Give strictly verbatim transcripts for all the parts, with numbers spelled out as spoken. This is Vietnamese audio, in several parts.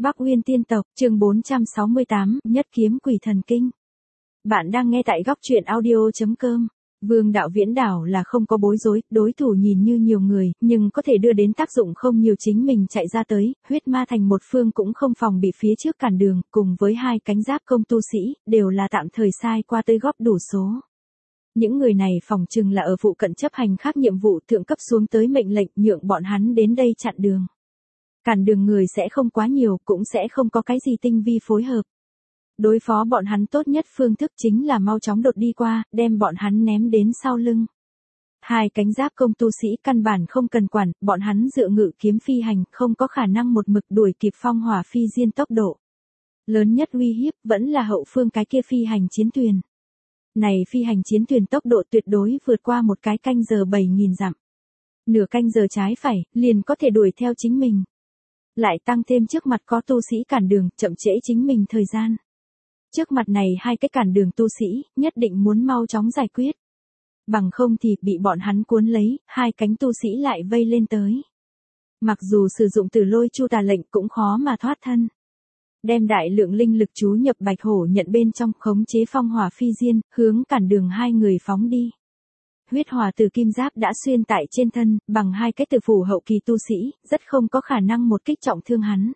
Bắc Uyên Tiên Tộc, chương bốn trăm sáu mươi tám, Nhất Kiếm Quỷ Thần Kinh. Bạn đang nghe tại góc truyện audio chấm com. Vương đạo viễn đảo là không có bối rối, đối thủ nhìn như nhiều người, nhưng có thể đưa đến tác dụng không nhiều, chính mình chạy ra tới, huyết ma thành một phương cũng không phòng bị phía trước cản đường, cùng với hai cánh giáp công tu sĩ, đều là tạm thời sai qua tới góp đủ số. Những người này phòng chừng là ở phụ cận chấp hành khác nhiệm vụ thượng cấp xuống tới mệnh lệnh nhượng bọn hắn đến đây chặn đường. Cản đường người sẽ không quá nhiều, cũng sẽ không có cái gì tinh vi phối hợp. Đối phó bọn hắn tốt nhất phương thức chính là mau chóng đột đi qua, đem bọn hắn ném đến sau lưng. Hai cánh giáp công tu sĩ căn bản không cần quản, bọn hắn dựa ngự kiếm phi hành, không có khả năng một mực đuổi kịp phong hỏa phi diên tốc độ. Lớn nhất uy hiếp vẫn là hậu phương cái kia phi hành chiến thuyền. Này phi hành chiến thuyền tốc độ tuyệt đối vượt qua một cái canh giờ bảy nghìn dặm. Nửa canh giờ trái phải, liền có thể đuổi theo chính mình. Lại tăng thêm trước mặt có tu sĩ cản đường, chậm trễ chính mình thời gian. Trước mặt này hai cái cản đường tu sĩ, nhất định muốn mau chóng giải quyết. Bằng không thì bị bọn hắn cuốn lấy, hai cánh tu sĩ lại vây lên tới. Mặc dù sử dụng tử lôi chu tà lệnh cũng khó mà thoát thân. Đem đại lượng linh lực chú nhập bạch hổ nhận bên trong, khống chế phong hỏa phi diên, hướng cản đường hai người phóng đi. Huyết hỏa từ kim giáp đã xuyên tại trên thân, bằng hai cái tử phủ hậu kỳ tu sĩ, rất không có khả năng một kích trọng thương hắn.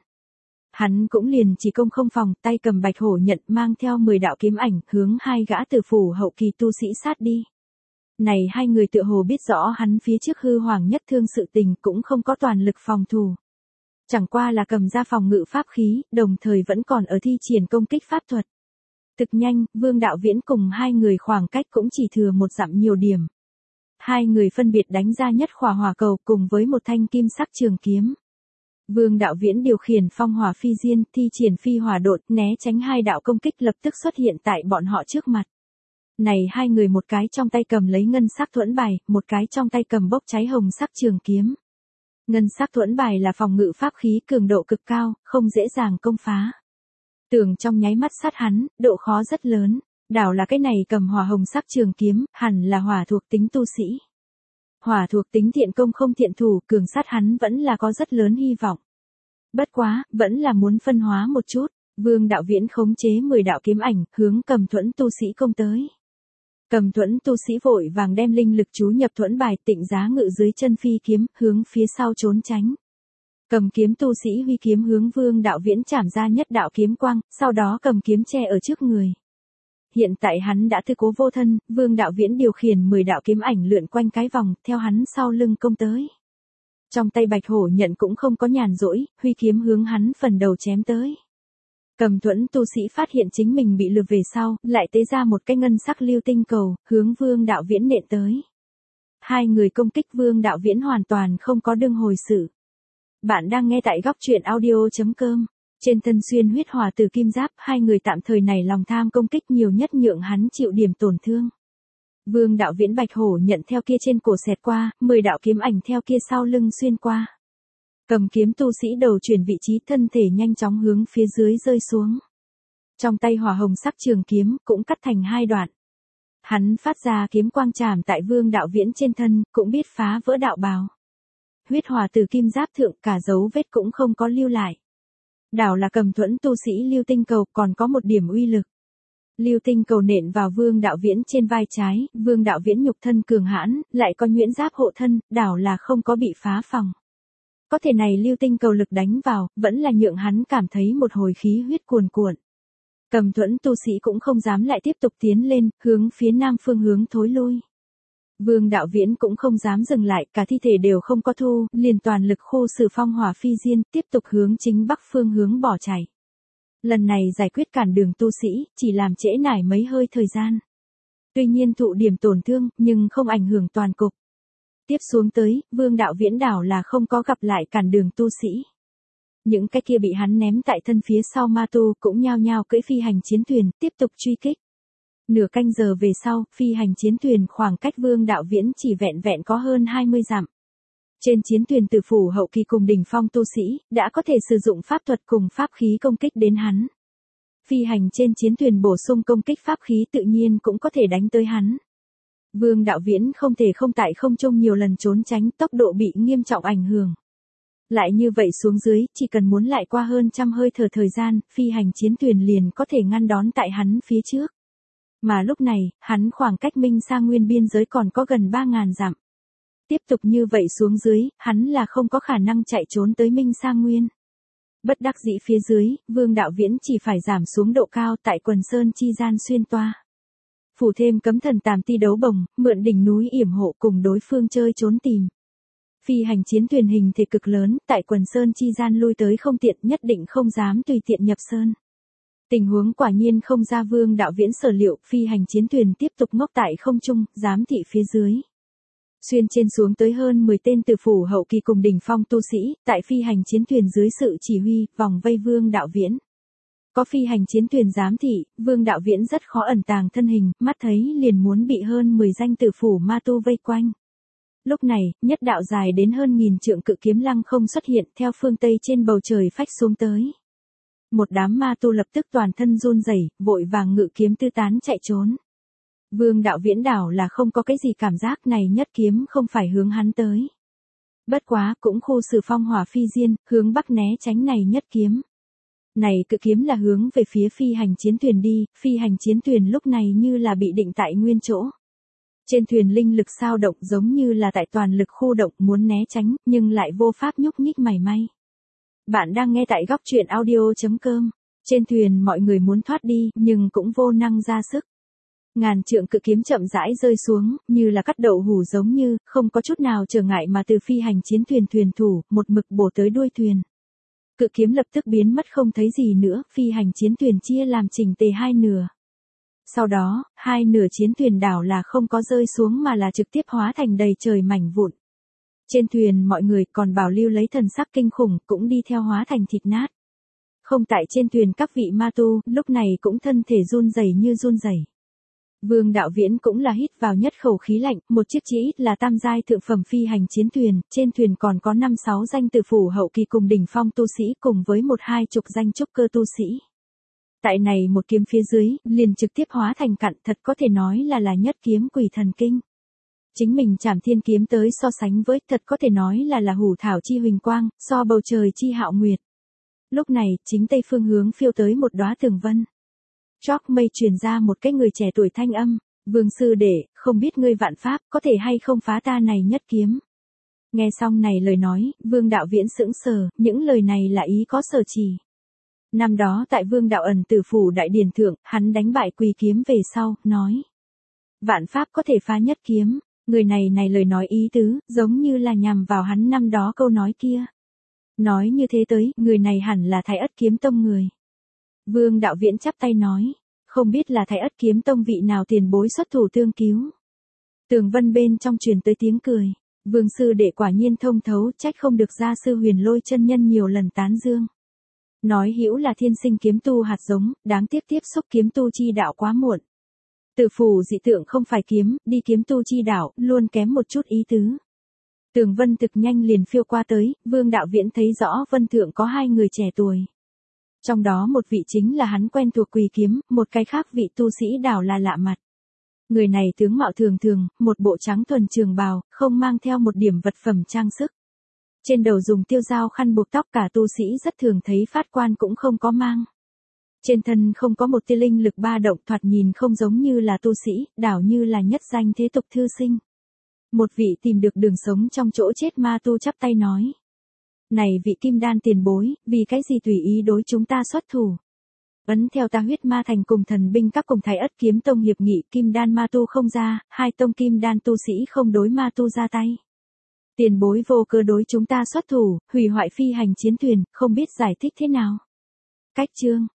Hắn cũng liền chỉ công không phòng, tay cầm bạch hổ nhận mang theo mười đạo kiếm ảnh, hướng hai gã tử phủ hậu kỳ tu sĩ sát đi. Này hai người tựa hồ biết rõ hắn phía trước hư hoàng nhất thương sự tình, cũng không có toàn lực phòng thủ. Chẳng qua là cầm ra phòng ngự pháp khí, đồng thời vẫn còn ở thi triển công kích pháp thuật. Thực nhanh, Vương đạo viễn cùng hai người khoảng cách cũng chỉ thừa một dặm nhiều điểm. Hai người phân biệt đánh ra nhất khỏa hỏa cầu cùng với một thanh kim sắc trường kiếm. Vương đạo viễn điều khiển phong hỏa phi diên, thi triển phi hỏa đột, né tránh hai đạo công kích lập tức xuất hiện tại bọn họ trước mặt. Này hai người một cái trong tay cầm lấy ngân sắc thuẫn bài, một cái trong tay cầm bốc cháy hồng sắc trường kiếm. Ngân sắc thuẫn bài là phòng ngự pháp khí cường độ cực cao, không dễ dàng công phá. Tưởng trong nháy mắt sát hắn, độ khó rất lớn. Đảo là cái này cầm hỏa hồng sắc trường kiếm, hẳn là hỏa thuộc tính tu sĩ. Hỏa thuộc tính thiện công không thiện thủ, cường sát hắn vẫn là có rất lớn hy vọng. Bất quá, vẫn là muốn phân hóa một chút, Vương đạo viễn khống chế mười đạo kiếm ảnh, hướng cầm thuẫn tu sĩ công tới. Cầm thuẫn tu sĩ vội vàng đem linh lực chú nhập thuẫn bài, tịnh giá ngự dưới chân phi kiếm, hướng phía sau trốn tránh. Cầm kiếm tu sĩ huy kiếm hướng Vương đạo viễn chảm ra nhất đạo kiếm quang, sau đó cầm kiếm che ở trước người. Hiện tại hắn đã tư cố vô thân, Vương đạo viễn điều khiển mười đạo kiếm ảnh lượn quanh cái vòng, theo hắn sau lưng công tới. Trong tay bạch hổ nhận cũng không có nhàn rỗi, huy kiếm hướng hắn phần đầu chém tới. Cầm thuẫn tu sĩ phát hiện chính mình bị lừa về sau, lại tế ra một cái ngân sắc lưu tinh cầu, hướng Vương đạo viễn nện tới. Hai người công kích Vương đạo viễn hoàn toàn không có đương hồi sự. Bạn đang nghe tại góc truyện audio chấm com. Trên thân xuyên huyết hỏa từ kim giáp, hai người tạm thời này lòng tham công kích nhiều nhất nhượng hắn chịu điểm tổn thương. Vương đạo viễn bạch hổ nhận theo kia trên cổ xẹt qua, mười đạo kiếm ảnh theo kia sau lưng xuyên qua. Cầm kiếm tu sĩ đầu chuyển vị trí, thân thể nhanh chóng hướng phía dưới rơi xuống. Trong tay hỏa hồng sắc trường kiếm, cũng cắt thành hai đoạn. Hắn phát ra kiếm quang chạm tại Vương đạo viễn trên thân, cũng biết phá vỡ đạo bào. Huyết hỏa từ kim giáp thượng cả dấu vết cũng không có lưu lại. Đảo là cầm thuẫn tu sĩ lưu tinh cầu còn có một điểm uy lực. Lưu tinh cầu nện vào Vương đạo viễn trên vai trái, Vương đạo viễn nhục thân cường hãn, lại có nhuyễn giáp hộ thân, đảo là không có bị phá phòng. Có thể này lưu tinh cầu lực đánh vào, vẫn là nhượng hắn cảm thấy một hồi khí huyết cuồn cuộn. Cầm thuẫn tu sĩ cũng không dám lại tiếp tục tiến lên, hướng phía nam phương hướng thối lui. Vương đạo viễn cũng không dám dừng lại, cả thi thể đều không có thu, liền toàn lực khô sử phong hỏa phi diên, tiếp tục hướng chính bắc phương hướng bỏ chạy. Lần này giải quyết cản đường tu sĩ, chỉ làm trễ nải mấy hơi thời gian. Tuy nhiên thụ điểm tổn thương, nhưng không ảnh hưởng toàn cục. Tiếp xuống tới, Vương đạo viễn đảo là không có gặp lại cản đường tu sĩ. Những cái kia bị hắn ném tại thân phía sau ma tu cũng nhao nhao cưỡi phi hành chiến thuyền, tiếp tục truy kích. Nửa canh giờ về sau, phi hành chiến thuyền khoảng cách Vương đạo viễn chỉ vẹn vẹn có hơn hai mươi dặm. Trên chiến thuyền tử phủ hậu kỳ cùng đỉnh phong tu sĩ, đã có thể sử dụng pháp thuật cùng pháp khí công kích đến hắn. Phi hành trên chiến thuyền bổ sung công kích pháp khí tự nhiên cũng có thể đánh tới hắn. Vương đạo viễn không thể không tại không trung nhiều lần trốn tránh, tốc độ bị nghiêm trọng ảnh hưởng. Lại như vậy xuống dưới, chỉ cần muốn lại qua hơn trăm hơi thở thời gian, phi hành chiến thuyền liền có thể ngăn đón tại hắn phía trước. Mà lúc này, hắn khoảng cách Minh Sa Nguyên biên giới còn có gần ba ngàn dặm. Tiếp tục như vậy xuống dưới, hắn là không có khả năng chạy trốn tới Minh Sa Nguyên. Bất đắc dĩ phía dưới, Vương Đạo Viễn chỉ phải giảm xuống độ cao tại quần sơn chi gian xuyên toa. Phủ thêm cấm thần tàm ti đấu bồng, mượn đỉnh núi yểm hộ cùng đối phương chơi trốn tìm. Phi hành chiến thuyền hình thể cực lớn, tại quần sơn chi gian lui tới không tiện, nhất định không dám tùy tiện nhập sơn. Tình huống quả nhiên không ra Vương Đạo Viễn sở liệu, phi hành chiến thuyền tiếp tục ngốc tại không trung, giám thị phía dưới. Xuyên trên xuống tới hơn mười tên từ phủ hậu kỳ cùng đỉnh phong tu sĩ, tại phi hành chiến thuyền dưới sự chỉ huy, vòng vây Vương Đạo Viễn. Có phi hành chiến thuyền giám thị, Vương Đạo Viễn rất khó ẩn tàng thân hình, mắt thấy liền muốn bị hơn mười danh từ phủ ma tu vây quanh. Lúc này, nhất đạo dài đến hơn nghìn trượng cự kiếm lăng không xuất hiện theo phương Tây trên bầu trời phách xuống tới. Một đám ma tu lập tức toàn thân run rẩy, vội vàng ngự kiếm tư tán chạy trốn. Vương Đạo Viễn đảo là không có cái gì cảm giác này, nhất kiếm không phải hướng hắn tới. Bất quá cũng khu xử phong hỏa phi diên, hướng bắc né tránh này nhất kiếm. Này cự kiếm là hướng về phía phi hành chiến thuyền đi, phi hành chiến thuyền lúc này như là bị định tại nguyên chỗ. Trên thuyền linh lực sao động giống như là tại toàn lực khu động muốn né tránh, nhưng lại vô pháp nhúc nhích mảy may. Bạn đang nghe tại góc truyện audio chấm com. Trên thuyền mọi người muốn thoát đi, nhưng cũng vô năng ra sức. Ngàn trượng cự kiếm chậm rãi rơi xuống, như là cắt đậu hủ giống như, không có chút nào trở ngại mà từ phi hành chiến thuyền thuyền thủ, một mực bổ tới đuôi thuyền. Cự kiếm lập tức biến mất không thấy gì nữa, phi hành chiến thuyền chia làm chỉnh tề hai nửa. Sau đó, hai nửa chiến thuyền đảo là không có rơi xuống mà là trực tiếp hóa thành đầy trời mảnh vụn. Trên thuyền mọi người còn bảo lưu lấy thần sắc kinh khủng, cũng đi theo hóa thành thịt nát. Không tại trên thuyền các vị ma tu, lúc này cũng thân thể run rẩy như run rẩy. Vương Đạo Viễn cũng là hít vào nhất khẩu khí lạnh, một chiếc chỉ ít là tam giai thượng phẩm phi hành chiến thuyền, trên thuyền còn có năm sáu danh từ phủ hậu kỳ cùng đỉnh phong tu sĩ cùng với một hai chục danh trúc cơ tu sĩ. Tại này một kiếm phía dưới, liền trực tiếp hóa thành cặn, thật có thể nói là là nhất kiếm quỷ thần kinh. Chính mình Trảm Thiên kiếm tới so sánh với, thật có thể nói là là hủ thảo chi huỳnh quang, so bầu trời chi hạo nguyệt. Lúc này, chính tây phương hướng phiêu tới một đóa tường vân. Chóp mây truyền ra một cái người trẻ tuổi thanh âm, Vương sư đệ, không biết ngươi vạn pháp, có thể hay không phá ta này nhất kiếm. Nghe xong này lời nói, Vương Đạo Viễn sững sờ, những lời này là ý có sở chỉ. Năm đó tại Vương Đạo ẩn tử phủ đại điển thượng, hắn đánh bại Quỳ kiếm về sau, nói. Vạn pháp có thể phá nhất kiếm, người này này lời nói ý tứ, giống như là nhằm vào hắn năm đó câu nói kia. Nói như thế tới, người này hẳn là Thái Ất kiếm tông người. Vương Đạo Viễn chắp tay nói, không biết là Thái Ất kiếm tông vị nào tiền bối xuất thủ tương cứu. Tường vân bên trong truyền tới tiếng cười, Vương sư đệ quả nhiên thông thấu, trách không được gia sư Huyền Lôi chân nhân nhiều lần tán dương. Nói hữu là thiên sinh kiếm tu hạt giống, đáng tiếc tiếp xúc kiếm tu chi đạo quá muộn. Tử phủ dị tượng không phải kiếm, đi kiếm tu chi đạo, luôn kém một chút ý tứ. Tường vân thực nhanh liền phiêu qua tới, Vương Đạo Viễn thấy rõ vân thượng có hai người trẻ tuổi. Trong đó một vị chính là hắn quen thuộc Quỳ kiếm, một cái khác vị tu sĩ đảo là lạ mặt. Người này tướng mạo thường thường, một bộ trắng thuần trường bào, không mang theo một điểm vật phẩm trang sức. Trên đầu dùng tiêu dao khăn buộc tóc, cả tu sĩ rất thường thấy phát quan cũng không có mang. Trên thân không có một tia linh lực ba động, thoạt nhìn không giống như là tu sĩ, đảo như là nhất danh thế tục thư sinh. Một vị tìm được đường sống trong chỗ chết ma tu chắp tay nói. Này vị kim đan tiền bối, vì cái gì tùy ý đối chúng ta xuất thủ. Ấn theo ta huyết ma thành cùng thần binh các cùng Thái Ất kiếm tông hiệp nghị, kim đan ma tu không ra, hai tông kim đan tu sĩ không đối ma tu ra tay. Tiền bối vô cơ đối chúng ta xuất thủ, hủy hoại phi hành chiến thuyền, không biết giải thích thế nào. Cách chương,